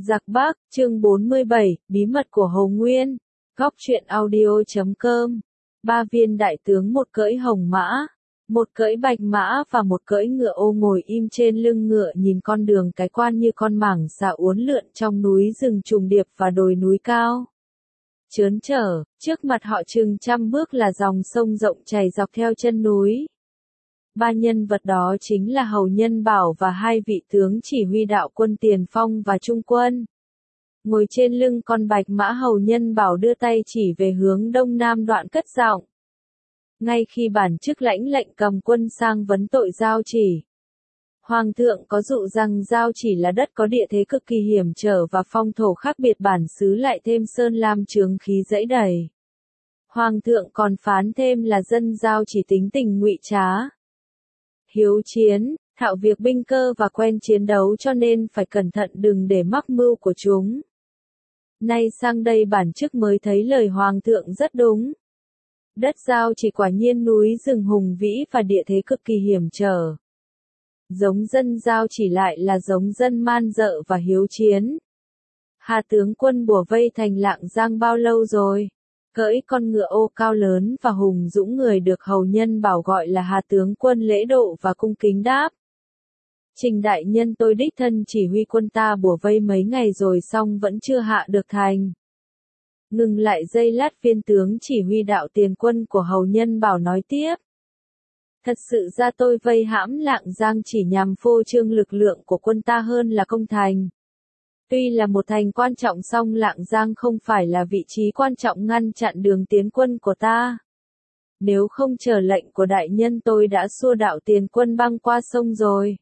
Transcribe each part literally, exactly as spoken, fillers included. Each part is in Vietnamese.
Giặc Bắc, chương bốn mươi bảy, Bí mật của Hồ Nguyên. Góc truyện audio chấm com. Ba viên đại tướng, một cưỡi hồng mã, một cưỡi bạch mã và một cưỡi ngựa ô ngồi im trên lưng ngựa, nhìn con đường cái quan như con mảng xà uốn lượn trong núi rừng trùng điệp và đồi núi cao chớn trở. Trước mặt họ chừng trăm bước là dòng sông rộng chảy dọc theo chân núi. Ba nhân vật đó chính là Hầu Nhân Bảo và hai vị tướng chỉ huy đạo quân tiền phong và trung quân. Ngồi trên lưng con bạch mã, Hầu Nhân Bảo đưa tay chỉ về hướng đông nam, đoạn cất giọng. Ngay khi bản chức lãnh lệnh cầm quân sang vấn tội Giao Chỉ, Hoàng thượng có dụ rằng Giao Chỉ là đất có địa thế cực kỳ hiểm trở và phong thổ khác biệt, bản xứ lại thêm sơn lam chướng khí dẫy đầy. Hoàng thượng còn phán thêm là dân Giao Chỉ tính tình ngụy trá, hiếu chiến, thạo việc binh cơ và quen chiến đấu, cho nên phải cẩn thận đừng để mắc mưu của chúng. Nay sang đây bản chức mới thấy lời Hoàng thượng rất đúng. Đất Giao Chỉ quả nhiên núi rừng hùng vĩ và địa thế cực kỳ hiểm trở. Giống dân Giao Chỉ lại là giống dân man dợ và hiếu chiến. Hà tướng quân bủa vây thành Lạng Giang bao lâu rồi? Cưỡi con ngựa ô cao lớn và hùng dũng người được Hầu Nhân Bảo gọi là Hà tướng quân lễ độ và cung kính đáp. Trình đại nhân, tôi đích thân chỉ huy quân ta bủa vây mấy ngày rồi xong vẫn chưa hạ được thành. Ngừng lại giây lát, viên tướng chỉ huy đạo tiền quân của Hầu Nhân Bảo nói tiếp. Thật sự ra tôi vây hãm Lạng Giang chỉ nhằm phô trương lực lượng của quân ta hơn là công thành. Tuy là một thành quan trọng song Lạng Giang không phải là vị trí quan trọng ngăn chặn đường tiến quân của ta. Nếu không chờ lệnh của đại nhân, tôi đã xua đạo tiền quân băng qua sông rồi.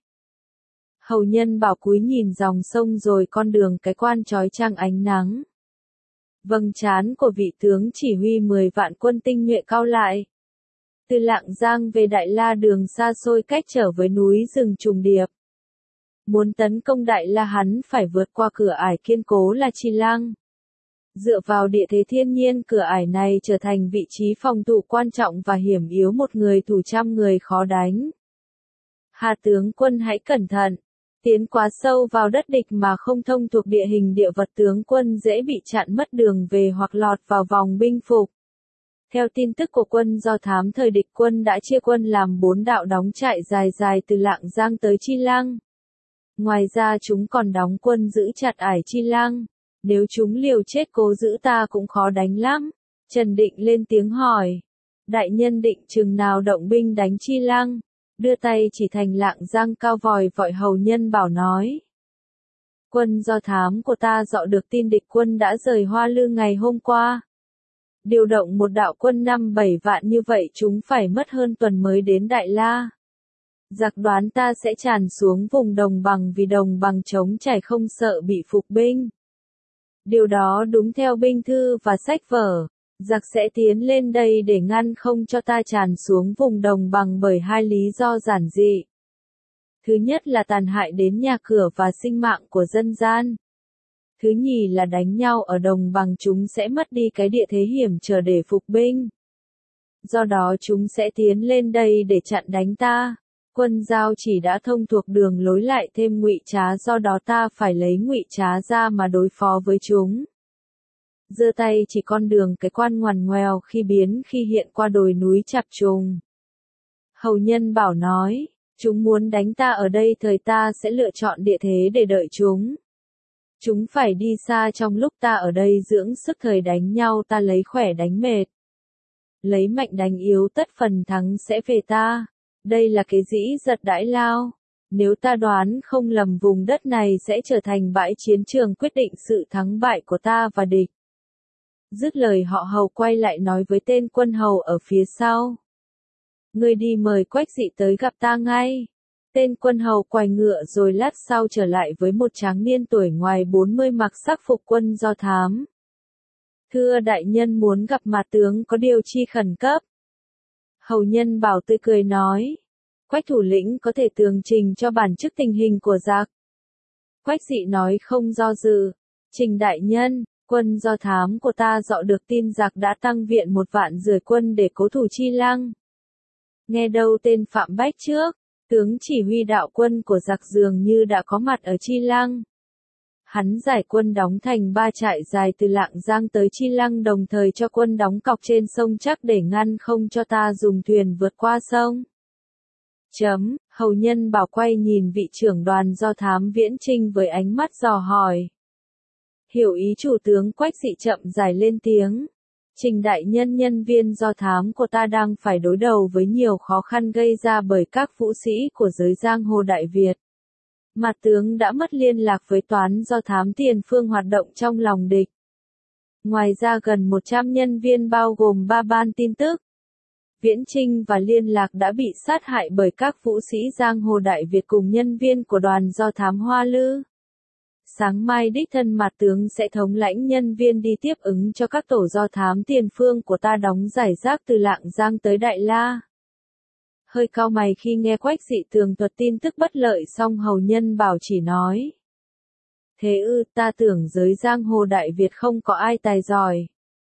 Hầu Nhân Bảo cúi nhìn dòng sông rồi con đường cái quan chói chang ánh nắng. Vầng trán của vị tướng chỉ huy mười vạn quân tinh nhuệ cao lại. Từ Lạng Giang về Đại La đường xa xôi cách trở với núi rừng trùng điệp. Muốn tấn công Đại La hắn phải vượt qua cửa ải kiên cố là Chi Lăng. Dựa vào địa thế thiên nhiên, cửa ải này trở thành vị trí phòng thủ quan trọng và hiểm yếu, một người thủ trăm người khó đánh. Hà tướng quân hãy cẩn thận. Tiến quá sâu vào đất địch mà không thông thuộc địa hình địa vật, tướng quân dễ bị chặn mất đường về hoặc lọt vào vòng binh phục. Theo tin tức của quân Do Thám, thời địch quân đã chia quân làm bốn đạo đóng trại dài dài từ Lạng Giang tới Chi Lăng. Ngoài ra chúng còn đóng quân giữ chặt ải Chi Lăng. Nếu chúng liều chết cố giữ ta cũng khó đánh lắm. Trần Định lên tiếng hỏi. Đại nhân định chừng nào động binh đánh Chi Lăng? Đưa tay chỉ thành Lạng Giang cao vòi vọi, Hầu Nhân Bảo nói. Quân Do Thám của ta dọ được tin địch quân đã rời Hoa Lư ngày hôm qua. Điều động một đạo quân năm bảy vạn như vậy chúng phải mất hơn tuần mới đến Đại La. Giặc đoán ta sẽ tràn xuống vùng đồng bằng, vì đồng bằng trống trải không sợ bị phục binh. Điều đó đúng theo binh thư và sách vở. Giặc sẽ tiến lên đây để ngăn không cho ta tràn xuống vùng đồng bằng bởi hai lý do giản dị. Thứ nhất là tàn hại đến nhà cửa và sinh mạng của dân gian. Thứ nhì là đánh nhau ở đồng bằng chúng sẽ mất đi cái địa thế hiểm trở để phục binh. Do đó chúng sẽ tiến lên đây để chặn đánh ta. Quân Giao Chỉ đã thông thuộc đường lối lại thêm ngụy trá, do đó ta phải lấy ngụy trá ra mà đối phó với chúng. Giơ tay chỉ con đường cái quan ngoằn ngoèo khi biến khi hiện qua đồi núi chập trùng. Hầu Nhân Bảo nói, chúng muốn đánh ta ở đây, thời ta sẽ lựa chọn địa thế để đợi chúng. Chúng phải đi xa trong lúc ta ở đây dưỡng sức, thời đánh nhau ta lấy khỏe đánh mệt. Lấy mạnh đánh yếu, tất phần thắng sẽ về ta. Đây là cái dĩ giật đãi lao. Nếu ta đoán không lầm, vùng đất này sẽ trở thành bãi chiến trường quyết định sự thắng bại của ta và địch. Dứt lời họ Hầu quay lại nói với tên quân hầu ở phía sau. Ngươi đi mời Quách Dị tới gặp ta ngay. Tên quân hầu quay ngựa rồi lát sau trở lại với một tráng niên tuổi ngoài bốn mươi mặc sắc phục quân Do Thám. Thưa đại nhân, muốn gặp mặt tướng, có điều chi khẩn cấp? Hầu Nhân Bảo tươi cười nói. Quách thủ lĩnh có thể tường trình cho bản chức tình hình của giặc. Quách Dị nói không do dự. Trình đại nhân, quân Do Thám của ta dọ được tin giặc đã tăng viện một vạn rưỡi quân để cố thủ Chi Lăng. Nghe đâu tên Phạm Bách trước, tướng chỉ huy đạo quân của giặc dường như đã có mặt ở Chi Lăng. Hắn giải quân đóng thành ba trại dài từ Lạng Giang tới Chi Lăng, đồng thời cho quân đóng cọc trên sông Trắc để ngăn không cho ta dùng thuyền vượt qua sông. Chấm, hầu nhân bảo quay nhìn vị trưởng đoàn do thám Viễn Trinh với ánh mắt dò hỏi. Hiểu ý chủ tướng Quách Dị chậm rãi lên tiếng. Trình đại nhân, nhân viên do thám của ta đang phải đối đầu với nhiều khó khăn gây ra bởi các vũ sĩ của giới giang hồ Đại Việt. Mặt tướng đã mất liên lạc với toán do thám tiền phương hoạt động trong lòng địch. Ngoài ra gần một trăm nhân viên bao gồm ba ban tin tức, Viễn Trinh và liên lạc đã bị sát hại bởi các vũ sĩ giang hồ Đại Việt cùng nhân viên của đoàn do thám Hoa Lư. Sáng mai đích thân mặt tướng sẽ thống lãnh nhân viên đi tiếp ứng cho các tổ do thám tiền phương của ta đóng rải rác từ Lạng Giang tới Đại La. Hơi cau mày khi nghe Quách Dị tường thuật tin tức bất lợi, xong hầu nhân bảo chỉ nói. Thế ư, ta tưởng giới giang hồ Đại Việt không có ai tài giỏi.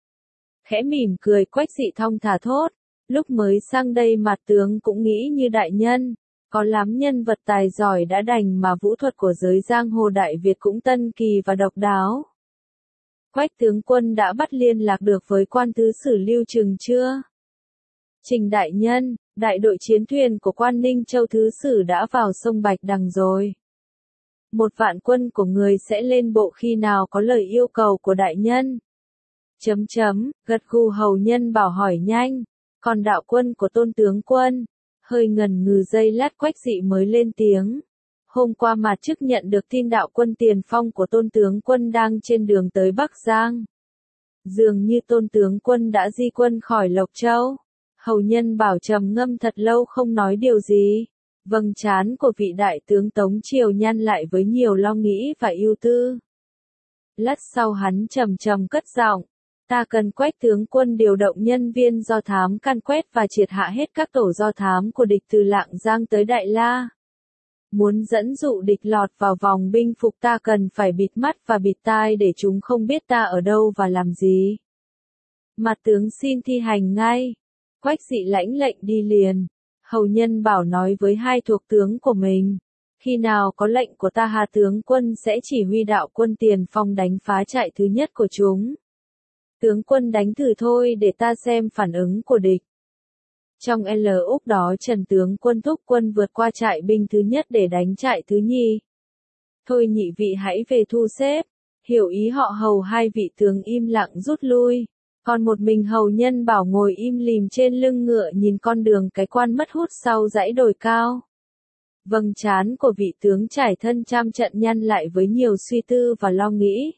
Khẽ mỉm cười, Quách Dị thong thả thốt. Lúc mới sang đây mặt tướng cũng nghĩ như đại nhân. Có lắm nhân vật tài giỏi đã đành mà vũ thuật của giới giang hồ Đại Việt cũng tân kỳ và độc đáo. Quách tướng quân đã bắt liên lạc được với quan thứ sử Lưu Trừng chưa? Trình đại nhân, đại đội chiến thuyền của quan Ninh Châu thứ sử đã vào sông Bạch Đằng rồi. Một vạn quân của người sẽ lên bộ khi nào có lời yêu cầu của đại nhân. Chấm chấm, gật gù hầu nhân bảo hỏi nhanh. Còn đạo quân của tôn tướng quân? Hơi ngần ngừ giây lát Quách Dị mới lên tiếng. Hôm qua mặt chức nhận được tin đạo quân tiền phong của tôn tướng quân đang trên đường tới Bắc Giang. Dường như tôn tướng quân đã di quân khỏi Lộc Châu. Hầu nhân bảo trầm ngâm thật lâu không nói điều gì. Vầng trán của vị đại tướng Tống Triều nhăn lại với nhiều lo nghĩ và ưu tư. Lát sau hắn trầm trầm cất giọng. Ta cần Quách tướng quân điều động nhân viên do thám can quét và triệt hạ hết các tổ do thám của địch từ Lạng Giang tới Đại La. Muốn dẫn dụ địch lọt vào vòng binh phục ta cần phải bịt mắt và bịt tai để chúng không biết ta ở đâu và làm gì. Mặt tướng xin thi hành ngay. Quách Dị lãnh lệnh đi liền. Hầu nhân bảo nói với hai thuộc tướng của mình. Khi nào có lệnh của ta Hà tướng quân sẽ chỉ huy đạo quân tiền phong đánh phá trại thứ nhất của chúng. Tướng quân đánh thử thôi để ta xem phản ứng của địch. Trong L úc đó Trần tướng quân thúc quân vượt qua trại binh thứ nhất để đánh trại thứ nhì. Thôi nhị vị hãy về thu xếp. Hiểu ý họ hầu hai vị tướng im lặng rút lui. Còn một mình hầu nhân bảo ngồi im lìm trên lưng ngựa nhìn con đường cái quan mất hút sau dãy đồi cao. Vầng trán của vị tướng trải thân trăm trận nhăn lại với nhiều suy tư và lo nghĩ.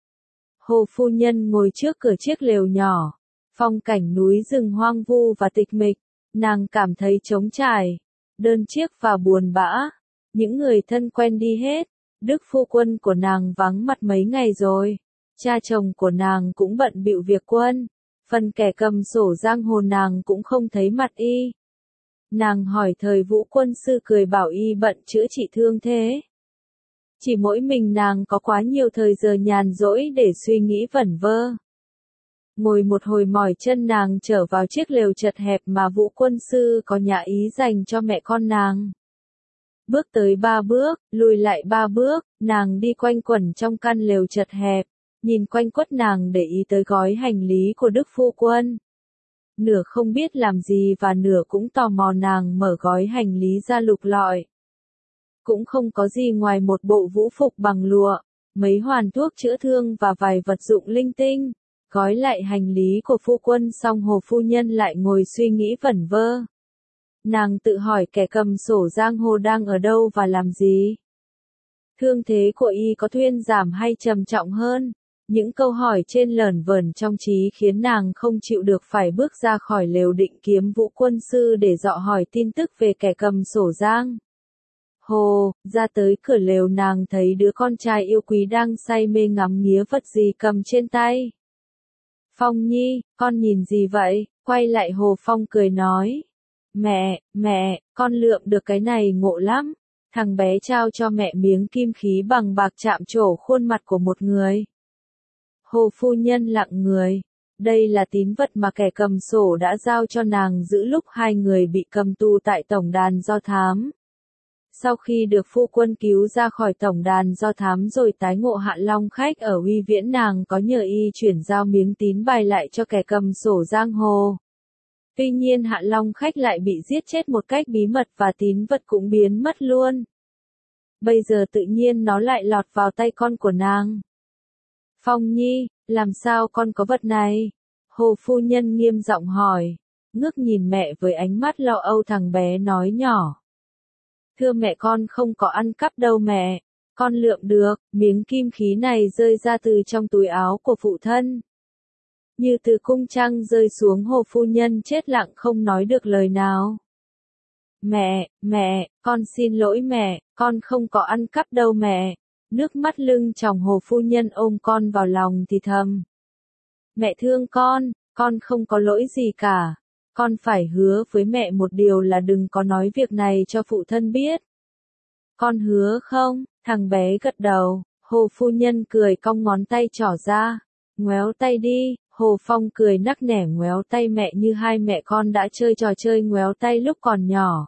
Hồ phu nhân ngồi trước cửa chiếc lều nhỏ. Phong cảnh núi rừng hoang vu và tịch mịch. Nàng cảm thấy trống trải, đơn chiếc và buồn bã. Những người thân quen đi hết. Đức phu quân của nàng vắng mặt mấy ngày rồi. Cha chồng của nàng cũng bận bịu việc quân. Phần kẻ cầm sổ giang hồ nàng cũng không thấy mặt y. Nàng hỏi thời Vũ quân sư cười bảo y bận chữa trị thương thế. Chỉ mỗi mình nàng có quá nhiều thời giờ nhàn rỗi để suy nghĩ vẩn vơ. Ngồi một hồi mỏi chân nàng trở vào chiếc lều chật hẹp mà Vũ quân sư có nhã ý dành cho mẹ con nàng. Bước tới ba bước, lùi lại ba bước, nàng đi quanh quẩn trong căn lều chật hẹp, nhìn quanh quất nàng để ý tới gói hành lý của Đức phu quân. Nửa không biết làm gì và nửa cũng tò mò nàng mở gói hành lý ra lục lọi. Cũng không có gì ngoài một bộ vũ phục bằng lụa, mấy hoàn thuốc chữa thương và vài vật dụng linh tinh. Gói lại hành lý của phu quân xong Hồ phu nhân lại ngồi suy nghĩ vẩn vơ. Nàng tự hỏi kẻ cầm sổ giang hồ đang ở đâu và làm gì. Thương thế của y có thuyên giảm hay trầm trọng hơn. Những câu hỏi trên lởn vởn trong trí khiến nàng không chịu được phải bước ra khỏi lều định kiếm Vũ quân sư để dọ hỏi tin tức về kẻ cầm sổ giang. Hồ, ra tới cửa lều nàng thấy đứa con trai yêu quý đang say mê ngắm nghía vật gì cầm trên tay. Phong Nhi, con nhìn gì vậy? Quay lại Hồ Phong cười nói. Mẹ, mẹ, con lượm được cái này ngộ lắm. Thằng bé trao cho mẹ miếng kim khí bằng bạc chạm trổ khuôn mặt của một người. Hồ phu nhân lặng người. Đây là tín vật mà kẻ cầm sổ đã giao cho nàng giữ lúc hai người bị cầm tù tại tổng đàn do thám. Sau khi được phu quân cứu ra khỏi tổng đàn do thám rồi tái ngộ Hạ Long Khách ở Uy Viễn, nàng có nhờ y chuyển giao miếng tín bài lại cho kẻ cầm sổ giang hồ. Tuy nhiên Hạ Long Khách lại bị giết chết một cách bí mật và tín vật cũng biến mất luôn. Bây giờ tự nhiên nó lại lọt vào tay con của nàng. Phong Nhi, làm sao con có vật này? Hồ phu nhân nghiêm giọng hỏi, ngước nhìn mẹ với ánh mắt lo âu. Thằng bé nói nhỏ. Thưa mẹ, con không có ăn cắp đâu mẹ, con lượm được, miếng kim khí này rơi ra từ trong túi áo của phụ thân. Như từ cung trăng rơi xuống. Hồ phu nhân chết lặng không nói được lời nào. Mẹ, mẹ, con xin lỗi mẹ, con không có ăn cắp đâu mẹ. Nước mắt lưng tròng. Hồ phu nhân ôm con vào lòng thì thầm. Mẹ thương con, con không có lỗi gì cả. Con phải hứa với mẹ một điều là đừng có nói việc này cho phụ thân biết. Con hứa không? Thằng bé gật đầu. Hồ phu nhân cười cong ngón tay trỏ ra. Ngoéo tay đi. Hồ Phong cười nắc nẻ ngoéo tay mẹ như hai mẹ con đã chơi trò chơi ngoéo tay lúc còn nhỏ.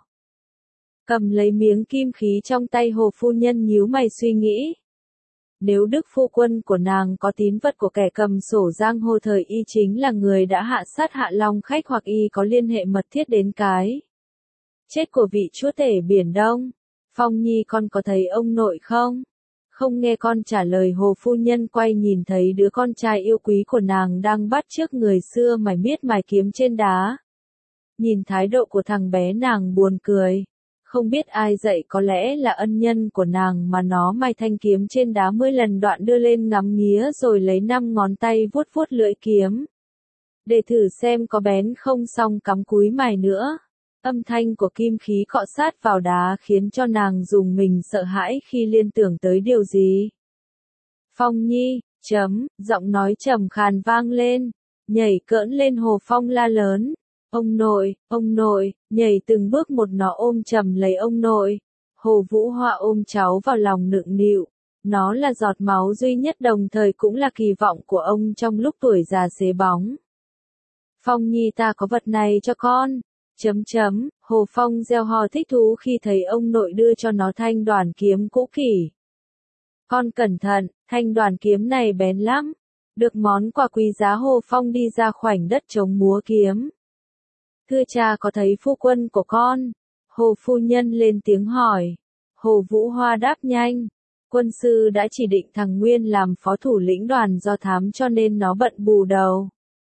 Cầm lấy miếng kim khí trong tay, Hồ phu nhân nhíu mày suy nghĩ. Nếu đức phu quân của nàng có tín vật của kẻ cầm sổ giang hồ thời y chính là người đã hạ sát Hạ Long Khách, hoặc y có liên hệ mật thiết đến cái chết của vị chúa tể Biển Đông. Phong Nhi, con có thấy ông nội không? Không nghe con trả lời. Hồ phu nhân quay nhìn thấy đứa con trai yêu quý của nàng đang bắt chước người xưa mải miết mài kiếm trên đá. Nhìn thái độ của thằng bé nàng buồn cười. Không biết ai dạy, có lẽ là ân nhân của nàng mà nó mài thanh kiếm trên đá mươi lần, đoạn đưa lên ngắm nghía rồi lấy năm ngón tay vuốt vuốt lưỡi kiếm. Để thử xem có bén không, xong cắm cúi mài nữa. Âm thanh của kim khí cọ sát vào đá khiến cho nàng rùng mình sợ hãi khi liên tưởng tới điều gì. Phong Nhi, chấm, giọng nói trầm khàn vang lên, nhảy cỡn lên. Hồ Phong la lớn. Ông nội, ông nội, nhảy từng bước một nó ôm chầm lấy ông nội. Hồ Vũ Hoa ôm cháu vào lòng nựng nịu. Nó là giọt máu duy nhất, đồng thời cũng là kỳ vọng của ông trong lúc tuổi già xế bóng. Phong Nhi, ta có vật này cho con. Chấm chấm, Hồ Phong reo hò thích thú khi thấy ông nội đưa cho nó thanh đoàn kiếm cũ kỷ. Con cẩn thận, thanh đoàn kiếm này bén lắm. Được món quà quý giá, Hồ Phong đi ra khoảnh đất trống múa kiếm. Thưa cha, có thấy phu quân của con? Hồ phu nhân lên tiếng hỏi. Hồ Vũ Hoa đáp nhanh. Quân sư đã chỉ định thằng Nguyên làm phó thủ lĩnh đoàn do thám, cho nên nó bận bù đầu.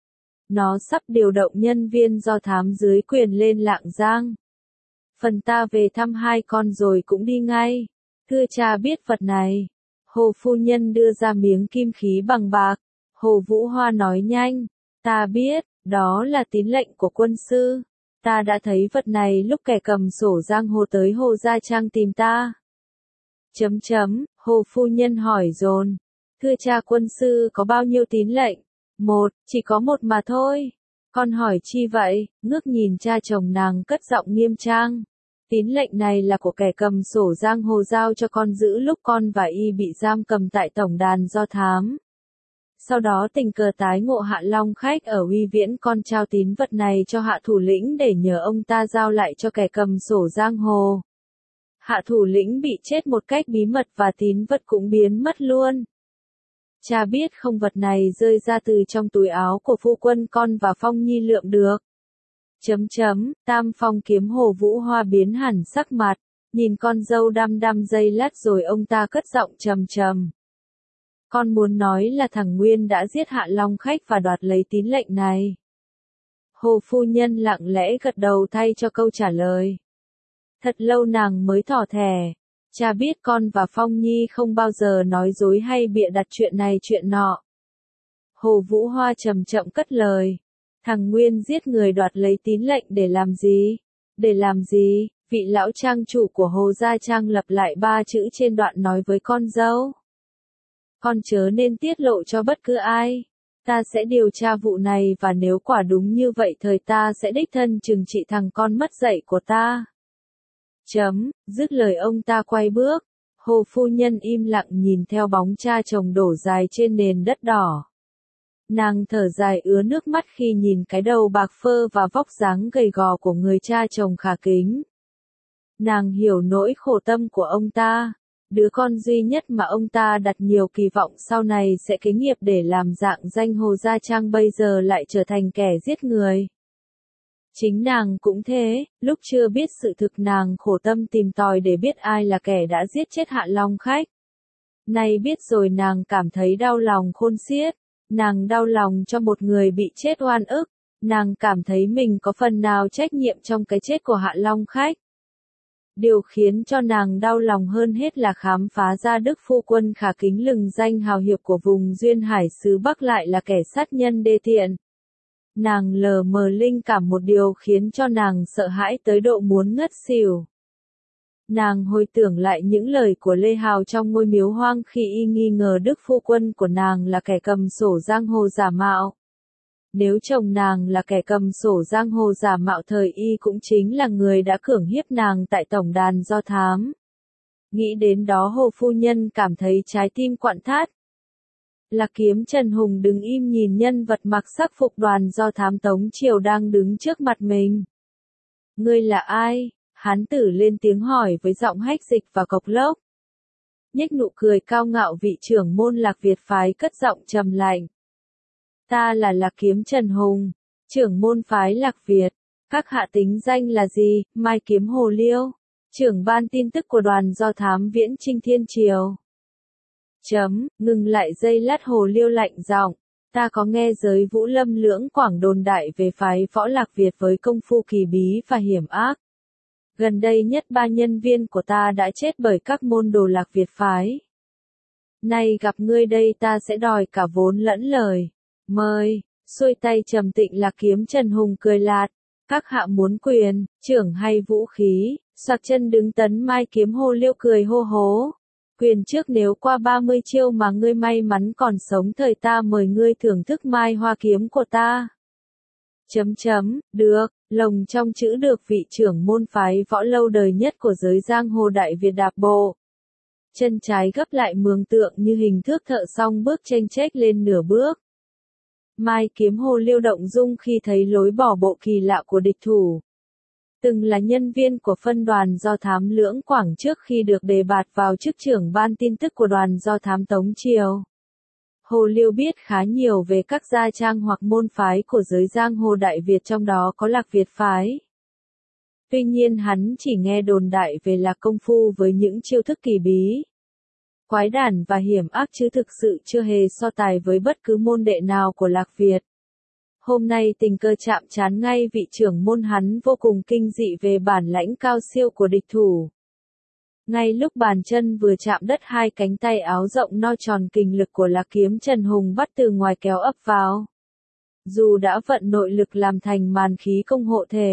Nó sắp điều động nhân viên do thám dưới quyền lên Lạng Giang. Phần ta về thăm hai con rồi cũng đi ngay. Thưa cha, biết vật này. Hồ phu nhân đưa ra miếng kim khí bằng bạc. Hồ Vũ Hoa nói nhanh. Ta biết, đó là tín lệnh của quân sư. Ta đã thấy vật này lúc kẻ cầm sổ giang hồ tới Hồ Gia Trang tìm ta. Chấm chấm, Hồ phu nhân hỏi dồn. Thưa cha, quân sư có bao nhiêu tín lệnh? Một, chỉ có một mà thôi. Con hỏi chi vậy? Ngước nhìn cha chồng, nàng cất giọng nghiêm trang. Tín lệnh này là của kẻ cầm sổ giang hồ giao cho con giữ lúc con và y bị giam cầm tại tổng đàn do thám. Sau đó tình cờ tái ngộ Hạ Long Khách ở Uy Viễn, con trao tín vật này cho hạ thủ lĩnh để nhờ ông ta giao lại cho kẻ cầm sổ giang hồ. Hạ thủ lĩnh bị chết một cách bí mật và tín vật cũng biến mất luôn. Cha biết không, vật này rơi ra từ trong túi áo của phu quân con và Phong Nhi lượm được. Chấm chấm, Tam Phong kiếm. Hồ Vũ Hoa biến hẳn sắc mặt, nhìn con dâu đăm đăm giây lát rồi ông ta cất giọng trầm trầm. Con muốn nói là thằng Nguyên đã giết Hạ Long Khách và đoạt lấy tín lệnh này. Hồ phu nhân lặng lẽ gật đầu thay cho câu trả lời. Thật lâu nàng mới thỏ thẻ. Cha biết con và Phong Nhi không bao giờ nói dối hay bịa đặt chuyện này chuyện nọ. Hồ Vũ Hoa chậm chậm cất lời. Thằng Nguyên giết người đoạt lấy tín lệnh để làm gì? Để làm gì? Vị lão trang chủ của Hồ Gia Trang lặp lại ba chữ trên đoạn nói với con dâu. Con chớ nên tiết lộ cho bất cứ ai. Ta sẽ điều tra vụ này và nếu quả đúng như vậy thời ta sẽ đích thân trừng trị thằng con mất dạy của ta. Chấm, dứt lời ông ta quay bước. Hồ phu nhân im lặng nhìn theo bóng cha chồng đổ dài trên nền đất đỏ. Nàng thở dài ứa nước mắt khi nhìn cái đầu bạc phơ và vóc dáng gầy gò của người cha chồng khả kính. Nàng hiểu nỗi khổ tâm của ông ta. Đứa con duy nhất mà ông ta đặt nhiều kỳ vọng sau này sẽ kế nghiệp để làm dạng danh Hồ Gia Trang bây giờ lại trở thành kẻ giết người. Chính nàng cũng thế, lúc chưa biết sự thực nàng khổ tâm tìm tòi để biết ai là kẻ đã giết chết Hạ Long Khách. Nay biết rồi nàng cảm thấy đau lòng khôn xiết, nàng đau lòng cho một người bị chết oan ức, nàng cảm thấy mình có phần nào trách nhiệm trong cái chết của Hạ Long Khách. Điều khiến cho nàng đau lòng hơn hết là khám phá ra Đức Phu Quân khả kính lừng danh hào hiệp của vùng Duyên Hải xứ Bắc lại là kẻ sát nhân đê tiện. Nàng lờ mờ linh cảm một điều khiến cho nàng sợ hãi tới độ muốn ngất xỉu. Nàng hồi tưởng lại những lời của Lê Hào trong ngôi miếu hoang khi y nghi ngờ Đức Phu Quân của nàng là kẻ cầm sổ giang hồ giả mạo. Nếu chồng nàng là kẻ cầm sổ giang hồ giả mạo thời y cũng chính là người đã cưỡng hiếp nàng tại tổng đàn do thám. Nghĩ đến đó Hồ phu nhân cảm thấy trái tim quặn thắt. Lạc Kiếm Trần Hùng đứng im nhìn nhân vật mặc sắc phục đoàn do thám Tống Triều đang đứng trước mặt mình. Ngươi là ai? Hán tử lên tiếng hỏi với giọng hách dịch và cộc lốc. Nhếch nụ cười cao ngạo vị trưởng môn Lạc Việt phái cất giọng trầm lạnh. Ta là Lạc Kiếm Trần Hùng, trưởng môn phái Lạc Việt. Các hạ tính danh là gì? Mai Kiếm Hồ Liêu, trưởng ban tin tức của đoàn do thám Viễn Chinh Thiên Triều. Chấm, ngừng lại giây lát Hồ Liêu lạnh giọng. Ta có nghe giới Vũ Lâm Lưỡng Quảng đồn đại về phái võ Lạc Việt với công phu kỳ bí và hiểm ác. Gần đây nhất ba nhân viên của ta đã chết bởi các môn đồ Lạc Việt phái. Nay gặp ngươi đây ta sẽ đòi cả vốn lẫn lời. Mời, xuôi tay trầm tịnh Lạc Kiếm Trần Hùng cười lạt. Các hạ muốn quyền, trưởng hay vũ khí, xoạc chân đứng tấn Mai Kiếm Hồ Liêu cười hô hố. Quyền trước nếu qua ba mươi chiêu mà ngươi may mắn còn sống thời ta mời ngươi thưởng thức mai hoa kiếm của ta. Chấm chấm, được, lồng trong chữ được vị trưởng môn phái võ lâu đời nhất của giới giang hồ Đại Việt đạp bộ. Chân trái gấp lại mường tượng như hình thước thợ song bước chênh chếch lên nửa bước. Mai Kiếm Hồ Liêu động dung khi thấy lối bỏ bộ kỳ lạ của địch thủ. Từng là nhân viên của phân đoàn do thám Lưỡng Quảng trước khi được đề bạt vào chức trưởng ban tin tức của đoàn do thám Tống Triều. Hồ Liêu biết khá nhiều về các gia trang hoặc môn phái của giới giang hồ Đại Việt trong đó có Lạc Việt phái. Tuy nhiên hắn chỉ nghe đồn đại về Lạc công phu với những chiêu thức kỳ bí, quái đản và hiểm ác chứ thực sự chưa hề so tài với bất cứ môn đệ nào của Lạc Việt. Hôm nay tình cờ chạm trán ngay vị trưởng môn hắn vô cùng kinh dị về bản lãnh cao siêu của địch thủ. Ngay lúc bàn chân vừa chạm đất hai cánh tay áo rộng no tròn kình lực của Lạc Kiếm Trần Hùng bắt từ ngoài kéo ấp vào. Dù đã vận nội lực làm thành màn khí công hộ thể.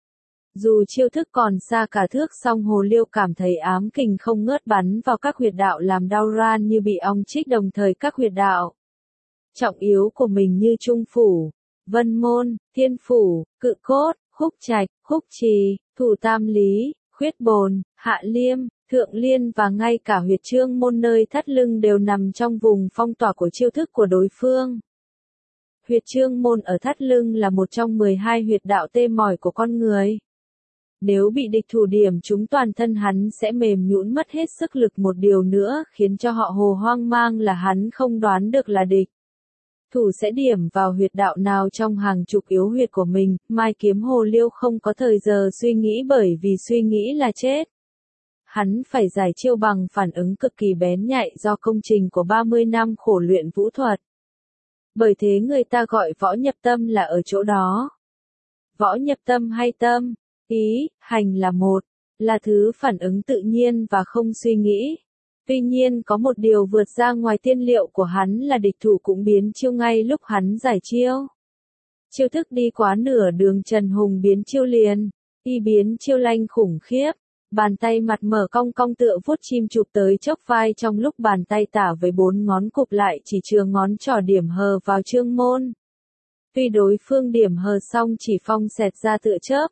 Dù chiêu thức còn xa cả thước song Hồ Liêu cảm thấy ám kình không ngớt bắn vào các huyệt đạo làm đau ran như bị ong chích đồng thời các huyệt đạo trọng yếu của mình như Trung Phủ, Vân Môn, Thiên Phủ, Cự Cốt, Khúc Trạch, Khúc Trì, Thủ Tam Lý, Khuyết Bồn, Hạ Liêm, Thượng Liên và ngay cả huyệt trương môn nơi thắt lưng đều nằm trong vùng phong tỏa của chiêu thức của đối phương. Huyệt trương môn ở thắt lưng là một trong mười hai huyệt đạo tê mỏi của con người. Nếu bị địch thủ điểm trúng toàn thân hắn sẽ mềm nhũn mất hết sức lực một điều nữa khiến cho họ hồ hoang mang là hắn không đoán được là địch thủ sẽ điểm vào huyệt đạo nào trong hàng chục yếu huyệt của mình. Mai Kiếm Hồ Liêu không có thời giờ suy nghĩ bởi vì suy nghĩ là chết. Hắn phải giải chiêu bằng phản ứng cực kỳ bén nhạy do công trình của ba mươi năm khổ luyện vũ thuật. Bởi thế người ta gọi võ nhập tâm là ở chỗ đó. Võ nhập tâm hay tâm, ý, hành là một, là thứ phản ứng tự nhiên và không suy nghĩ. Tuy nhiên có một điều vượt ra ngoài tiên liệu của hắn là địch thủ cũng biến chiêu ngay lúc hắn giải chiêu. Chiêu thức đi quá nửa đường Trần Hùng biến chiêu liền, y biến chiêu lanh khủng khiếp, bàn tay mặt mở cong cong tựa vuốt chim chụp tới chốc vai trong lúc bàn tay tả với bốn ngón cụp lại chỉ chừa ngón trỏ điểm hờ vào trương môn. Tuy đối phương điểm hờ xong chỉ phong xẹt ra tựa chớp.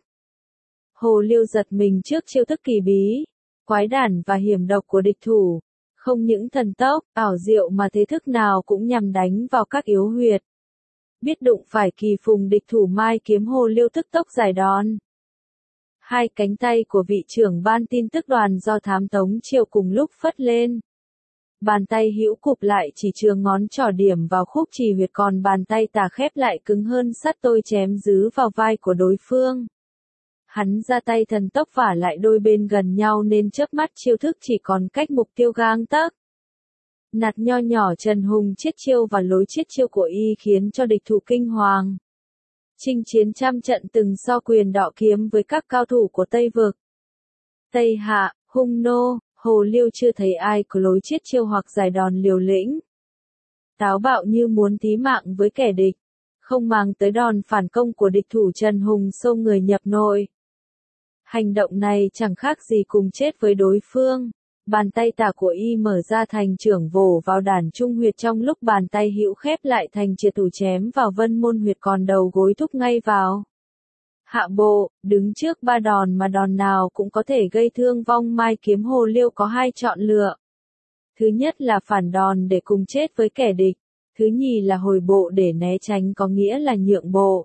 Hồ Liêu giật mình trước chiêu thức kỳ bí, quái đản và hiểm độc của địch thủ, không những thần tốc, ảo diệu mà thế thức nào cũng nhằm đánh vào các yếu huyệt. Biết đụng phải kỳ phùng địch thủ Mai Kiếm Hồ Liêu tức tốc giải đòn. Hai cánh tay của vị trưởng ban tin tức đoàn do thám Tống Triều cùng lúc phất lên. Bàn tay hữu cụp lại chỉ chừa ngón trỏ điểm vào khúc trì huyệt, còn bàn tay tả khép lại cứng hơn sắt tôi chém dứ vào vai của đối phương. Hắn ra tay thần tốc vả lại đôi bên gần nhau nên chớp mắt chiêu thức chỉ còn cách mục tiêu gang tấc. Nạt nho nhỏ Trần Hùng chiết chiêu và lối chiết chiêu của y khiến cho địch thủ kinh hoàng. Chinh chiến trăm trận từng so quyền đọ kiếm với các cao thủ của Tây Vực. Tây Hạ, Hung Nô, Hồ Liêu chưa thấy ai có lối chiết chiêu hoặc giải đòn liều lĩnh. Táo bạo như muốn tí mạng với kẻ địch, không màng tới đòn phản công của địch thủ, Trần Hùng xô người nhập nội. Hành động này chẳng khác gì cùng chết với đối phương. Bàn tay tả của y mở ra thành trưởng vồ vào đàn trung huyệt, trong lúc bàn tay hữu khép lại thành triệt thủ chém vào vân môn huyệt, còn đầu gối thúc ngay vào hạ bộ. Đứng trước ba đòn mà đòn nào cũng có thể gây thương vong, Mai Kiếm Hồ Liêu có hai chọn lựa. Thứ nhất là phản đòn để cùng chết với kẻ địch. Thứ nhì là hồi bộ để né tránh, có nghĩa là nhượng bộ.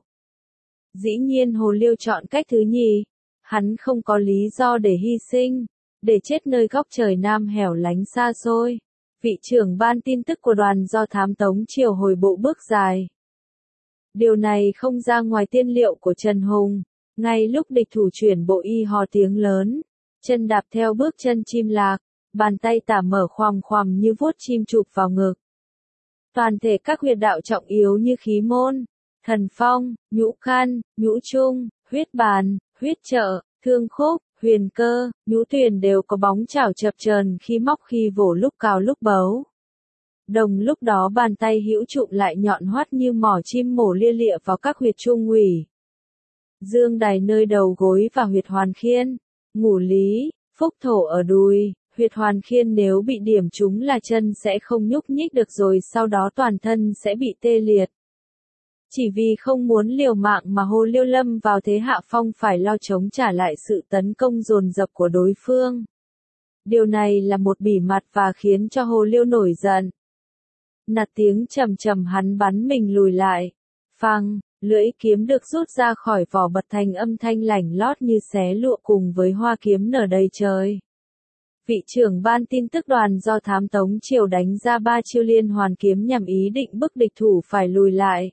Dĩ nhiên Hồ Liêu chọn cách thứ nhì. Hắn không có lý do để hy sinh, để chết nơi góc trời Nam hẻo lánh xa xôi. Vị trưởng ban tin tức của đoàn do thám Tống Triều hồi bộ bước dài. Điều này không ra ngoài tiên liệu của Trần Hùng. Ngay lúc địch thủ chuyển bộ, y hò tiếng lớn, chân đạp theo bước chân chim lạc, bàn tay tả mở khoằm khoằm như vuốt chim chụp vào ngực. Toàn thể các huyệt đạo trọng yếu như khí môn, thần phong, nhũ căn, nhũ trung, huyết bàn, huyết trợ, thương khúc, huyền cơ, nhũ tuyền đều có bóng chảo chập chờn khi móc khi vỗ, lúc cào lúc bấu. Đồng lúc đó bàn tay hữu trụm lại nhọn hoắt như mỏ chim mổ lia lịa vào các huyệt trung ủy, dương đài nơi đầu gối và huyệt hoàn khiên, ngũ lý, phúc thổ ở đùi. Huyệt hoàn khiên nếu bị điểm trúng là chân sẽ không nhúc nhích được, rồi sau đó toàn thân sẽ bị tê liệt. Chỉ vì không muốn liều mạng mà Hồ Liêu lâm vào thế hạ phong, phải lo chống trả lại sự tấn công dồn dập của đối phương. Điều này là một bỉ mặt và khiến cho Hồ Liêu nổi giận. Nạt tiếng trầm trầm, hắn bắn mình lùi lại. Phăng, lưỡi kiếm được rút ra khỏi vỏ bật thành âm thanh lảnh lót như xé lụa, cùng với hoa kiếm nở đầy trời. Vị trưởng ban tin tức đoàn do thám Tống Triều đánh ra ba chiêu liên hoàn kiếm nhằm ý định bức địch thủ phải lùi lại.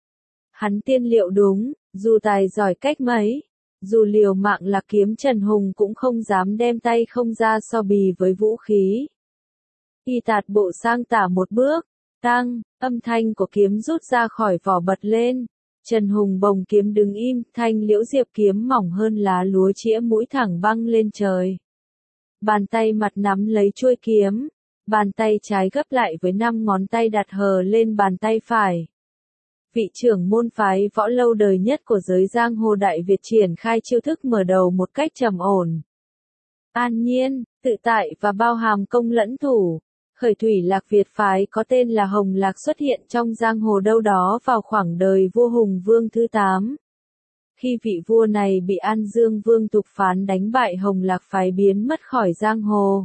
Hắn tiên liệu đúng, dù tài giỏi cách mấy, dù liều mạng là kiếm, Trần Hùng cũng không dám đem tay không ra so bì với vũ khí. Y tạt bộ sang tả một bước, tăng, âm thanh của kiếm rút ra khỏi vỏ bật lên. Trần Hùng bồng kiếm đứng im, thanh liễu diệp kiếm mỏng hơn lá lúa chĩa mũi thẳng băng lên trời. Bàn tay mặt nắm lấy chuôi kiếm, bàn tay trái gấp lại với năm ngón tay đặt hờ lên bàn tay phải. Vị trưởng môn phái võ lâu đời nhất của giới giang hồ Đại Việt triển khai chiêu thức mở đầu một cách trầm ổn, an nhiên, tự tại và bao hàm công lẫn thủ. Khởi thủy Lạc Việt phái có tên là Hồng Lạc xuất hiện trong giang hồ đâu đó vào khoảng đời vua Hùng Vương thứ tám. Khi vị vua này bị An Dương Vương Tục Phán đánh bại, Hồng Lạc phái biến mất khỏi giang hồ.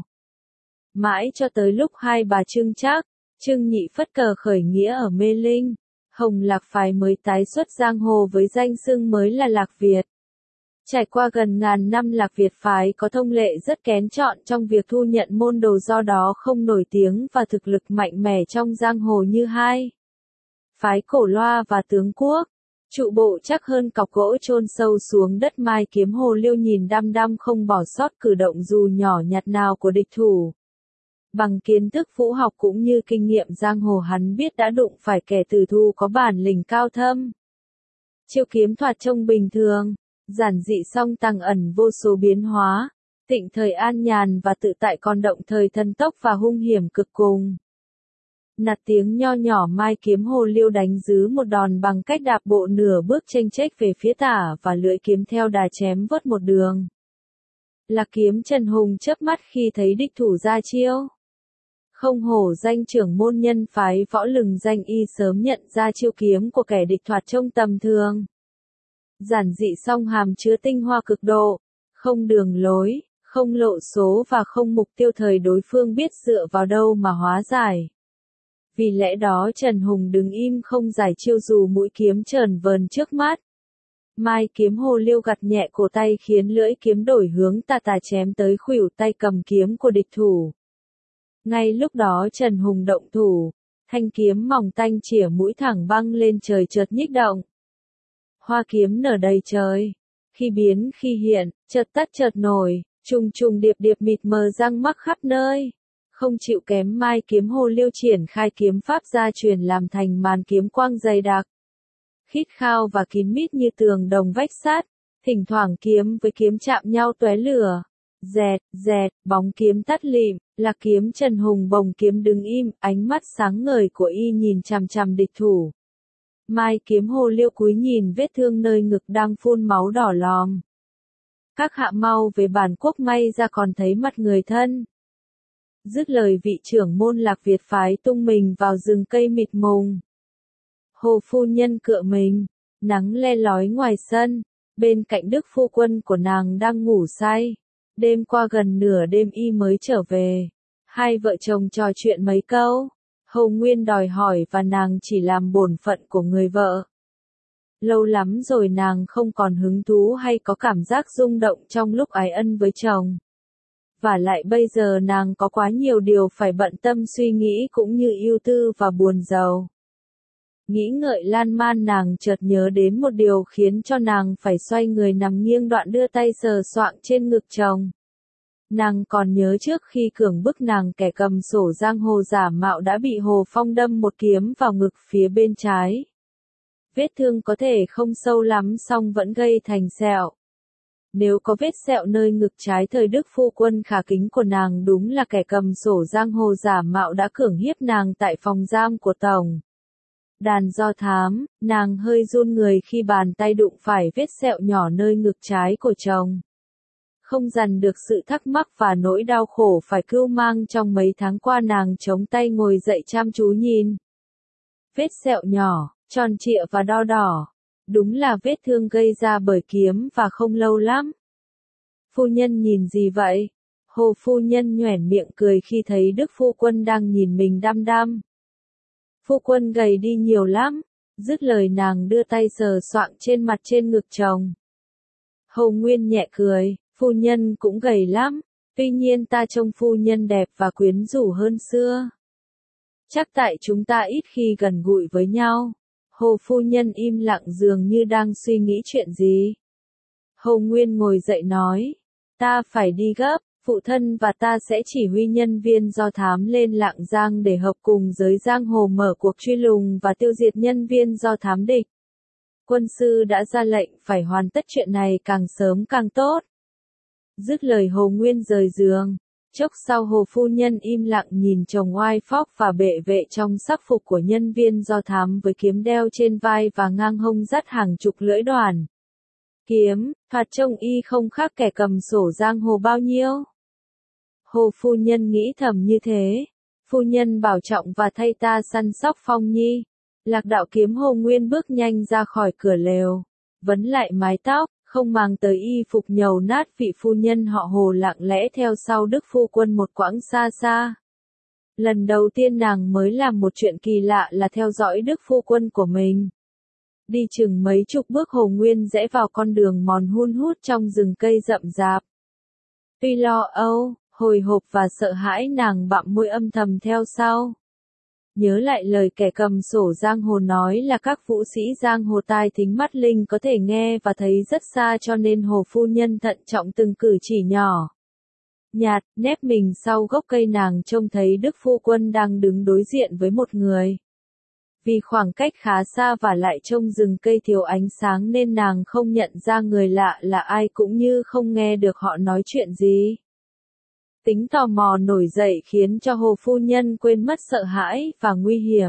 Mãi cho tới lúc hai bà Trưng Trác, Trưng Nhị phất cờ khởi nghĩa ở Mê Linh, Hồng Lạc phái mới tái xuất giang hồ với danh xưng mới là Lạc Việt. Trải qua gần ngàn năm, Lạc Việt phái có thông lệ rất kén chọn trong việc thu nhận môn đồ, do đó không nổi tiếng và thực lực mạnh mẽ trong giang hồ như hai phái Cổ Loa và Tướng Quốc. Trụ bộ chắc hơn cọc gỗ chôn sâu xuống đất, Mai Kiếm Hồ Liêu nhìn đăm đăm không bỏ sót cử động dù nhỏ nhặt nào của địch thủ. Bằng kiến thức vũ học cũng như kinh nghiệm giang hồ, hắn biết đã đụng phải kẻ tử thù có bản lĩnh cao thâm. Chiêu kiếm thoạt trông bình thường, giản dị song tàng ẩn vô số biến hóa, tịnh thời an nhàn và tự tại, còn động thời thần tốc và hung hiểm cực cùng. Nạt tiếng nho nhỏ, Mai Kiếm Hồ Liêu đánh dứ một đòn bằng cách đạp bộ nửa bước chênh chếch về phía tả, và lưỡi kiếm theo đà chém vớt một đường. Lạc kiếm Trần Hùng chớp mắt khi thấy địch thủ ra chiêu. Không hổ danh trưởng môn nhân phái võ, lừng danh y sớm nhận ra chiêu kiếm của kẻ địch thoạt trông tầm thường. Giản dị song hàm chứa tinh hoa cực độ, không đường lối, không lộ số và không mục tiêu, thời đối phương biết dựa vào đâu mà hóa giải. Vì lẽ đó Trần Hùng đứng im không giải chiêu dù mũi kiếm chờn vờn trước mắt. Mai kiếm hồ liêu gặt nhẹ cổ tay khiến lưỡi kiếm đổi hướng tà tà chém tới khuỷu tay cầm kiếm của địch thủ. Ngay lúc đó Trần Hùng động thủ, thanh kiếm mỏng tanh chĩa mũi thẳng băng lên trời chợt nhích động. Hoa kiếm nở đầy trời, khi biến khi hiện, chợt tắt chợt nổi, trùng trùng điệp điệp mịt mờ răng mắc khắp nơi. Không chịu kém Mai kiếm hồ liêu triển khai kiếm pháp gia truyền làm thành màn kiếm quang dày đặc. Khít khao và kín mít như tường đồng vách sắt, thỉnh thoảng kiếm với kiếm chạm nhau tóe lửa. Dẹt, dẹt, bóng kiếm tắt lịm, là kiếm Trần Hùng bồng kiếm đứng im, ánh mắt sáng ngời của y nhìn chằm chằm địch thủ. Mai kiếm hồ liêu cúi nhìn vết thương nơi ngực đang phun máu đỏ lòm. Các hạ mau về bản quốc may ra còn thấy mặt người thân. Dứt lời vị trưởng môn Lạc Việt phái tung mình vào rừng cây mịt mùng. Hồ phu nhân cựa mình, nắng le lói ngoài sân, bên cạnh đức phu quân của nàng đang ngủ say. Đêm qua gần nửa đêm y mới trở về. Hai vợ chồng trò chuyện mấy câu. Hầu Nguyên đòi hỏi và nàng chỉ làm bổn phận của người vợ. Lâu lắm rồi nàng không còn hứng thú hay có cảm giác rung động trong lúc ái ân với chồng. Và lại bây giờ nàng có quá nhiều điều phải bận tâm suy nghĩ cũng như ưu tư và buồn rầu. Nghĩ ngợi lan man nàng chợt nhớ đến một điều khiến cho nàng phải xoay người nằm nghiêng đoạn đưa tay sờ soạng trên ngực chồng. Nàng còn nhớ trước khi cưỡng bức nàng kẻ cầm sổ giang hồ giả mạo đã bị Hồ Phong đâm một kiếm vào ngực phía bên trái. Vết thương có thể không sâu lắm song vẫn gây thành sẹo. Nếu có vết sẹo nơi ngực trái thời đức phu quân khả kính của nàng đúng là kẻ cầm sổ giang hồ giả mạo đã cưỡng hiếp nàng tại phòng giam của tổng đàn do thám, nàng hơi run người khi bàn tay đụng phải vết sẹo nhỏ nơi ngực trái của chồng. Không dằn được sự thắc mắc và nỗi đau khổ phải cưu mang trong mấy tháng qua nàng chống tay ngồi dậy chăm chú nhìn. Vết sẹo nhỏ, tròn trịa và đo đỏ. Đúng là vết thương gây ra bởi kiếm và không lâu lắm. Phu nhân nhìn gì vậy? Hồ phu nhân nhoẻn miệng cười khi thấy đức phu quân đang nhìn mình đăm đăm. Phu quân gầy đi nhiều lắm. Dứt lời nàng đưa tay sờ soạng trên mặt trên ngực chồng. Hầu Nguyên nhẹ cười, phu nhân cũng gầy lắm, tuy nhiên ta trông phu nhân đẹp và quyến rũ hơn xưa. Chắc tại chúng ta ít khi gần gũi với nhau. Hồ phu nhân im lặng dường như đang suy nghĩ chuyện gì. Hầu Nguyên ngồi dậy nói, ta phải đi gấp, phụ thân và ta sẽ chỉ huy nhân viên do thám lên Lạng Giang để hợp cùng giới giang hồ mở cuộc truy lùng và tiêu diệt nhân viên do thám địch. Quân sư đã ra lệnh phải hoàn tất chuyện này càng sớm càng tốt. Dứt lời Hồ Nguyên rời giường. Chốc sau Hồ phu nhân im lặng nhìn chồng oai phóc và bệ vệ trong sắc phục của nhân viên do thám với kiếm đeo trên vai và ngang hông dắt hàng chục lưỡi đoàn. Kiếm, thoạt trông y không khác kẻ cầm sổ giang hồ bao nhiêu. Hồ phu nhân nghĩ thầm như thế. Phu nhân bảo trọng và thay ta săn sóc Phong Nhi. Lạc đạo kiếm Hồ Nguyên bước nhanh ra khỏi cửa lều. Vấn lại mái tóc. Không mang tới y phục nhầu nát vị phu nhân họ Hồ lặng lẽ theo sau đức phu quân một quãng xa xa. Lần đầu tiên nàng mới làm một chuyện kỳ lạ là theo dõi đức phu quân của mình. Đi chừng mấy chục bước Hồ Nguyên rẽ vào con đường mòn hun hút trong rừng cây rậm rạp. Tuy lo âu, hồi hộp và sợ hãi nàng bặm môi âm thầm theo sau. Nhớ lại lời kẻ cầm sổ giang hồ nói là các vũ sĩ giang hồ tai thính mắt linh có thể nghe và thấy rất xa cho nên Hồ phu nhân thận trọng từng cử chỉ nhỏ. Nhạt, nép mình sau gốc cây nàng trông thấy đức phu quân đang đứng đối diện với một người. Vì khoảng cách khá xa và lại trông rừng cây thiếu ánh sáng nên nàng không nhận ra người lạ là ai cũng như không nghe được họ nói chuyện gì. Tính tò mò nổi dậy khiến cho Hồ phu nhân quên mất sợ hãi và nguy hiểm.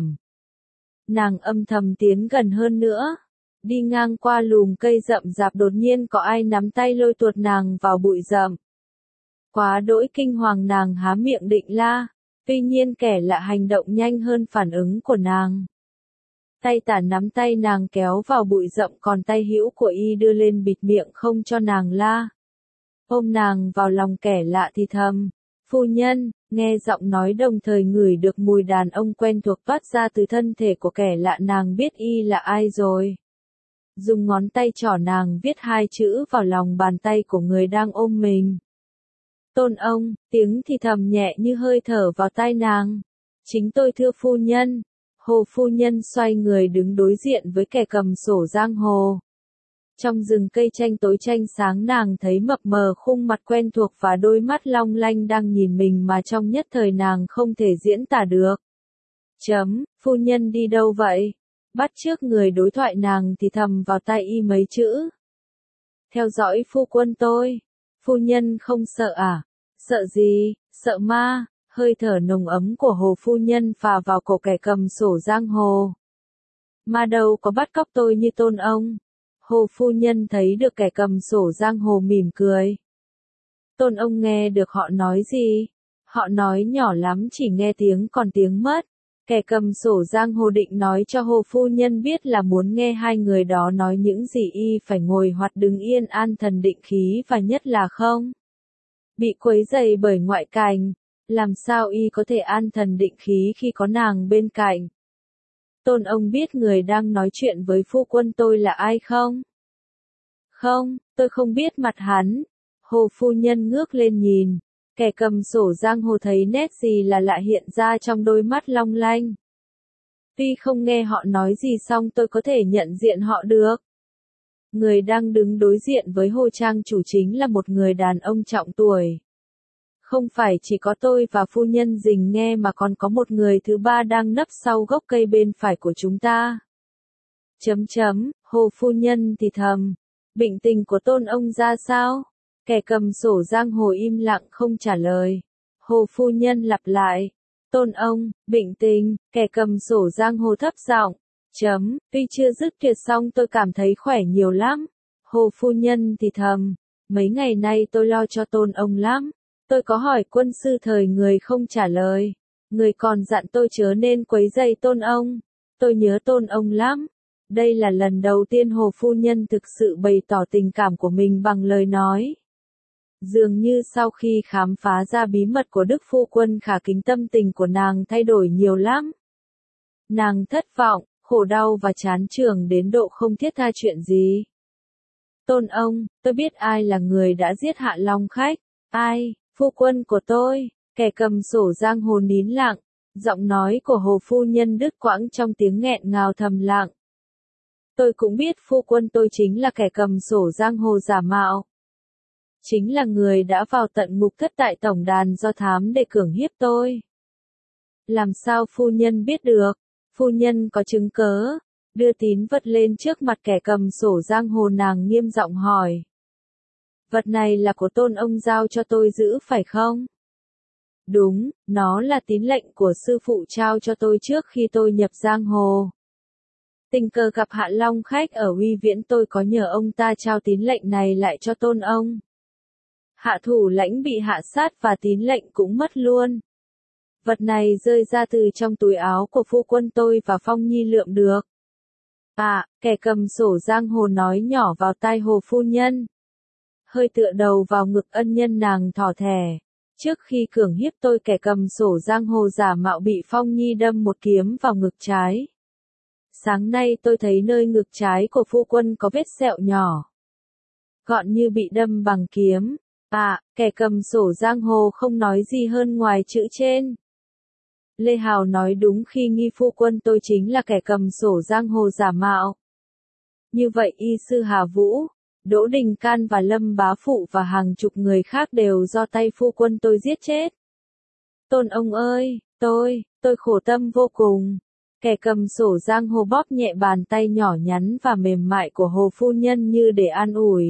Nàng âm thầm tiến gần hơn nữa. Đi ngang qua lùm cây rậm rạp đột nhiên có ai nắm tay lôi tuột nàng vào bụi rậm. Quá đỗi kinh hoàng nàng há miệng định la. Tuy nhiên kẻ lạ hành động nhanh hơn phản ứng của nàng. Tay tả nắm tay nàng kéo vào bụi rậm còn tay hữu của y đưa lên bịt miệng không cho nàng la. Ôm nàng vào lòng kẻ lạ thì thầm, phu nhân, nghe giọng nói đồng thời ngửi được mùi đàn ông quen thuộc toát ra từ thân thể của kẻ lạ nàng biết y là ai rồi. dùng ngón tay trỏ nàng viết hai chữ vào lòng bàn tay của người đang ôm mình. Tôn ông, tiếng thì thầm nhẹ như hơi thở vào tai nàng. Chính tôi thưa phu nhân. Hồ phu nhân xoay người đứng đối diện với kẻ cầm sổ giang hồ. Trong rừng cây tranh tối tranh sáng nàng thấy mập mờ khung mặt quen thuộc và đôi mắt long lanh đang nhìn mình mà trong nhất thời nàng không thể diễn tả được. Chấm, phu nhân đi đâu vậy? Bắt trước người đối thoại nàng thì thầm vào tai y mấy chữ. Theo dõi phu quân tôi. Phu nhân không sợ à? Sợ gì? Sợ ma? Hơi thở nồng ấm của hồ phu nhân phà vào cổ kẻ cầm sổ giang hồ. Ma đâu có bắt cóc tôi như Tôn ông. Hồ phu nhân thấy được kẻ cầm sổ giang hồ mỉm cười. Tôn ông nghe được họ nói gì? Họ nói nhỏ lắm chỉ nghe tiếng còn tiếng mất. Kẻ cầm sổ giang hồ định nói cho hồ phu nhân biết là muốn nghe hai người đó nói những gì y phải ngồi hoặc đứng yên an thần định khí và nhất là không bị quấy rầy bởi ngoại cảnh. Làm sao y có thể an thần định khí khi có nàng bên cạnh? Tôn ông biết người đang nói chuyện với phu quân tôi là ai không? Không, tôi không biết mặt hắn. Hồ phu nhân ngước lên nhìn. Kẻ cầm sổ giang hồ thấy nét gì là lạ hiện ra trong đôi mắt long lanh. Tuy không nghe họ nói gì xong tôi có thể nhận diện họ được. Người đang đứng đối diện với hồ trang chủ chính là một người đàn ông trọng tuổi. Không phải chỉ có tôi và phu nhân Dình nghe mà còn có một người thứ ba đang nấp sau gốc cây bên phải của chúng ta. Chấm chấm, hồ phu nhân thì thầm. Bệnh tình của Tôn ông ra sao? Kẻ cầm sổ giang hồ im lặng không trả lời. Hồ phu nhân lặp lại. Tôn ông, bệnh tình, kẻ cầm sổ giang hồ thấp giọng. Chấm, tuy chưa dứt tuyệt xong tôi cảm thấy khỏe nhiều lắm. Hồ phu nhân thì thầm. Mấy ngày nay tôi lo cho Tôn ông lắm. Tôi có hỏi quân sư thời người không trả lời. Người còn dặn tôi chớ nên quấy rầy Tôn ông. Tôi nhớ Tôn ông lắm. Đây là lần đầu tiên hồ phu nhân thực sự bày tỏ tình cảm của mình bằng lời nói. Dường như sau khi khám phá ra bí mật của Đức phu quân khả kính tâm tình của nàng thay đổi nhiều lắm. Nàng thất vọng, khổ đau và chán chường đến độ không thiết tha chuyện gì. Tôn ông, tôi biết ai là người đã giết Hạ Long khách. Ai? Phu quân của tôi. Kẻ cầm sổ giang hồ nín lặng. Giọng nói của hồ phu nhân đứt quãng trong tiếng nghẹn ngào thầm lặng. Tôi cũng biết phu quân tôi chính là kẻ cầm sổ giang hồ giả mạo. Chính là người đã vào tận ngục thất tại tổng đàn do thám để cưỡng hiếp tôi. Làm sao phu nhân biết được? Phu nhân có chứng cớ. Đưa tín vật lên trước mặt kẻ cầm sổ giang hồ nàng nghiêm giọng hỏi. Vật này là của Tôn ông giao cho tôi giữ phải không? Đúng, nó là tín lệnh của sư phụ trao cho tôi trước khi tôi nhập giang hồ. Tình cờ gặp Hạ Long khách ở Uy Viễn tôi có nhờ ông ta trao tín lệnh này lại cho Tôn ông. Hạ thủ lãnh bị hạ sát và tín lệnh cũng mất luôn. Vật này rơi ra từ trong túi áo của phu quân tôi và Phong Nhi lượm được. À, kẻ cầm sổ giang hồ nói nhỏ vào tai hồ phu nhân. Hơi tựa đầu vào ngực ân nhân nàng thỏ thẻ. Trước khi cưỡng hiếp tôi kẻ cầm sổ giang hồ giả mạo bị Phong Nhi đâm một kiếm vào ngực trái. Sáng nay tôi thấy nơi ngực trái của phu quân có vết sẹo nhỏ. Gọn như bị đâm bằng kiếm. À, kẻ cầm sổ giang hồ không nói gì hơn ngoài chữ trên. Lê Hào nói đúng khi nghi phu quân tôi chính là kẻ cầm sổ giang hồ giả mạo. Như vậy y sư Hà Vũ, Đỗ Đình Can và Lâm Bá Phụ và hàng chục người khác đều do tay phu quân tôi giết chết. Tôn ông ơi, tôi, tôi khổ tâm vô cùng. Kẻ cầm sổ giang hồ bóp nhẹ bàn tay nhỏ nhắn và mềm mại của hồ phu nhân như để an ủi.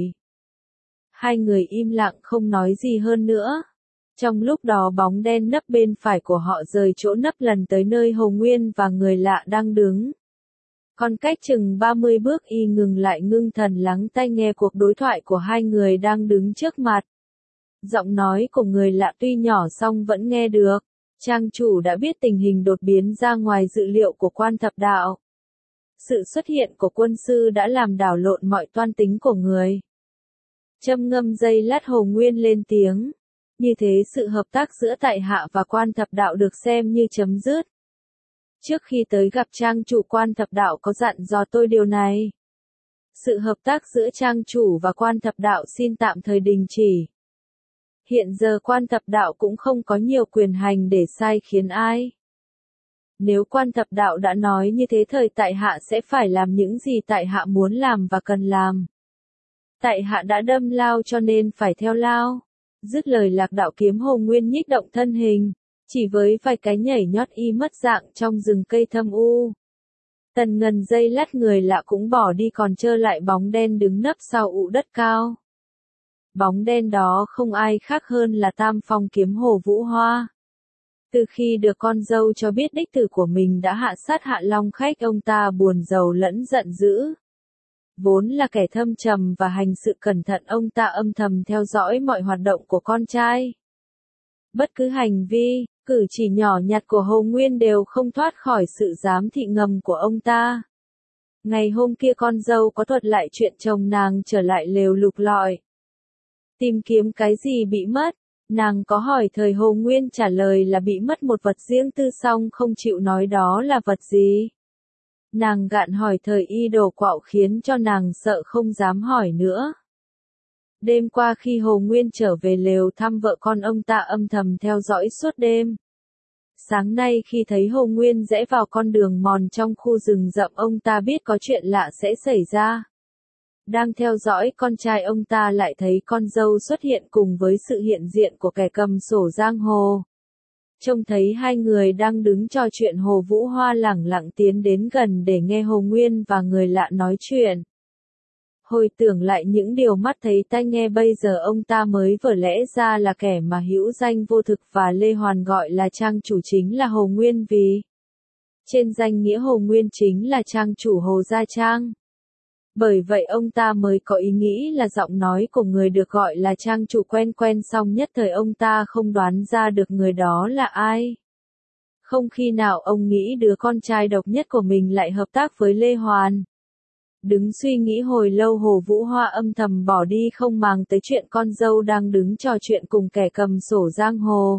Hai người im lặng không nói gì hơn nữa. Trong lúc đó bóng đen nấp bên phải của họ rời chỗ nấp lần tới nơi Hồ Nguyên và người lạ đang đứng. Còn cách chừng ba mươi bước y ngừng lại ngưng thần lắng tai nghe cuộc đối thoại của hai người đang đứng trước mặt. Giọng nói của người lạ tuy nhỏ song vẫn nghe được. Trang chủ đã biết tình hình đột biến ra ngoài dự liệu của Quan Thập Đạo. Sự xuất hiện của quân sư đã làm đảo lộn mọi toan tính của người. Châm ngâm giây lát Hồ Nguyên lên tiếng. Như thế sự hợp tác giữa tại hạ và Quan Thập Đạo được xem như chấm dứt. Trước khi tới gặp trang chủ Quan Thập Đạo có dặn dò tôi điều này. Sự hợp tác giữa trang chủ và quan thập đạo xin tạm thời đình chỉ. Hiện giờ quan thập đạo cũng không có nhiều quyền hành để sai khiến ai. Nếu quan thập đạo đã nói như thế thời tại hạ sẽ phải làm những gì tại hạ muốn làm và cần làm. Tại hạ đã đâm lao cho nên phải theo lao. Dứt lời Lạc Đạo Kiếm Hồ Nguyên nhích động thân hình, chỉ với vài cái nhảy nhót y mất dạng trong rừng cây thâm u. Tần Ngần dây lát người lạ cũng bỏ đi còn trơ lại bóng đen đứng nấp sau ụ đất cao. Bóng đen đó không ai khác hơn là Tam Phong Kiếm Hồ Vũ Hoa. Từ khi được con dâu cho biết đích tử của mình đã hạ sát Hạ Long Khách, ông ta buồn rầu lẫn giận dữ. Vốn là kẻ thâm trầm và hành sự cẩn thận, ông ta âm thầm theo dõi mọi hoạt động của con trai. Bất cứ hành vi, cử chỉ nhỏ nhặt của Hồ Nguyên đều không thoát khỏi sự giám thị ngầm của ông ta. Ngày hôm kia con dâu có thuật lại chuyện chồng nàng trở lại lều lục lọi. Tìm kiếm cái gì bị mất, nàng có hỏi thời Hồ Nguyên trả lời là bị mất một vật riêng tư song không chịu nói đó là vật gì. Nàng gạn hỏi thời y đồ quạo khiến cho nàng sợ không dám hỏi nữa. Đêm qua khi Hồ Nguyên trở về lều thăm vợ con, ông ta âm thầm theo dõi suốt đêm. Sáng nay khi thấy Hồ Nguyên rẽ vào con đường mòn trong khu rừng rậm, ông ta biết có chuyện lạ sẽ xảy ra. Đang theo dõi con trai, ông ta lại thấy con dâu xuất hiện cùng với sự hiện diện của kẻ cầm sổ giang hồ. Trông thấy hai người đang đứng trò chuyện, Hồ Vũ Hoa lẳng lặng tiến đến gần để nghe Hồ Nguyên và người lạ nói chuyện. Hồi tưởng lại những điều mắt thấy tai nghe bây giờ, ông ta mới vỡ lẽ ra là kẻ mà hữu danh vô thực và Lê Hoàn gọi là trang chủ chính là Hồ Nguyên, vì trên danh nghĩa Hồ Nguyên chính là trang chủ Hồ Gia Trang. Bởi vậy ông ta mới có ý nghĩ là giọng nói của người được gọi là trang chủ quen quen, song nhất thời ông ta không đoán ra được người đó là ai. Không khi nào ông nghĩ đứa con trai độc nhất của mình lại hợp tác với Lê Hoàn. Đứng suy nghĩ hồi lâu, Hồ Vũ Hoa âm thầm bỏ đi không màng tới chuyện con dâu đang đứng trò chuyện cùng kẻ cầm sổ giang hồ.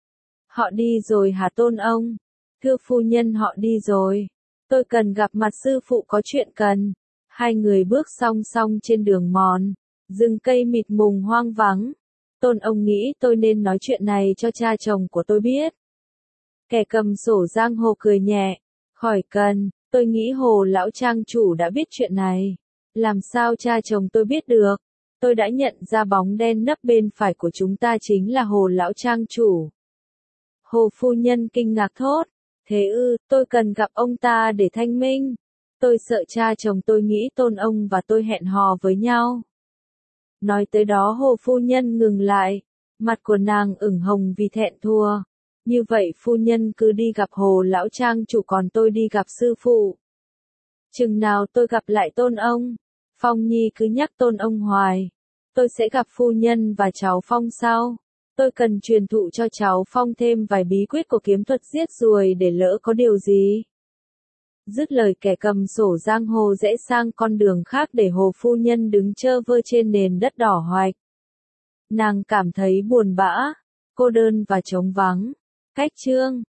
Họ đi rồi hả Tôn ông? Thưa phu nhân, họ đi rồi. Tôi cần gặp mặt sư phụ, có chuyện cần. Hai người bước song song trên đường mòn, rừng cây mịt mùng hoang vắng. Tôn ông nghĩ tôi nên nói chuyện này cho cha chồng của tôi biết. Kẻ cầm sổ giang hồ cười nhẹ, khỏi cần, tôi nghĩ Hồ lão trang chủ đã biết chuyện này. Làm sao cha chồng tôi biết được? Tôi đã nhận ra bóng đen nấp bên phải của chúng ta chính là Hồ lão trang chủ. Hồ phu nhân kinh ngạc thốt, thế ư, tôi cần gặp ông ta để thanh minh. Tôi sợ cha chồng tôi nghĩ Tôn ông và tôi hẹn hò với nhau. Nói tới đó Hồ phu nhân ngừng lại, mặt của nàng ửng hồng vì thẹn thua. Như vậy phu nhân cứ đi gặp Hồ lão trang chủ, còn tôi đi gặp sư phụ. Chừng nào tôi gặp lại Tôn ông, Phong Nhi cứ nhắc Tôn ông hoài. Tôi sẽ gặp phu nhân và cháu Phong sau. Tôi cần truyền thụ cho cháu Phong thêm vài bí quyết của kiếm thuật giết ruồi để lỡ có điều gì. Dứt lời, kẻ cầm sổ giang hồ rẽ sang con đường khác để Hồ phu nhân đứng chơ vơ trên nền đất đỏ hoạch. Nàng cảm thấy buồn bã, cô đơn và trống vắng. Cách chương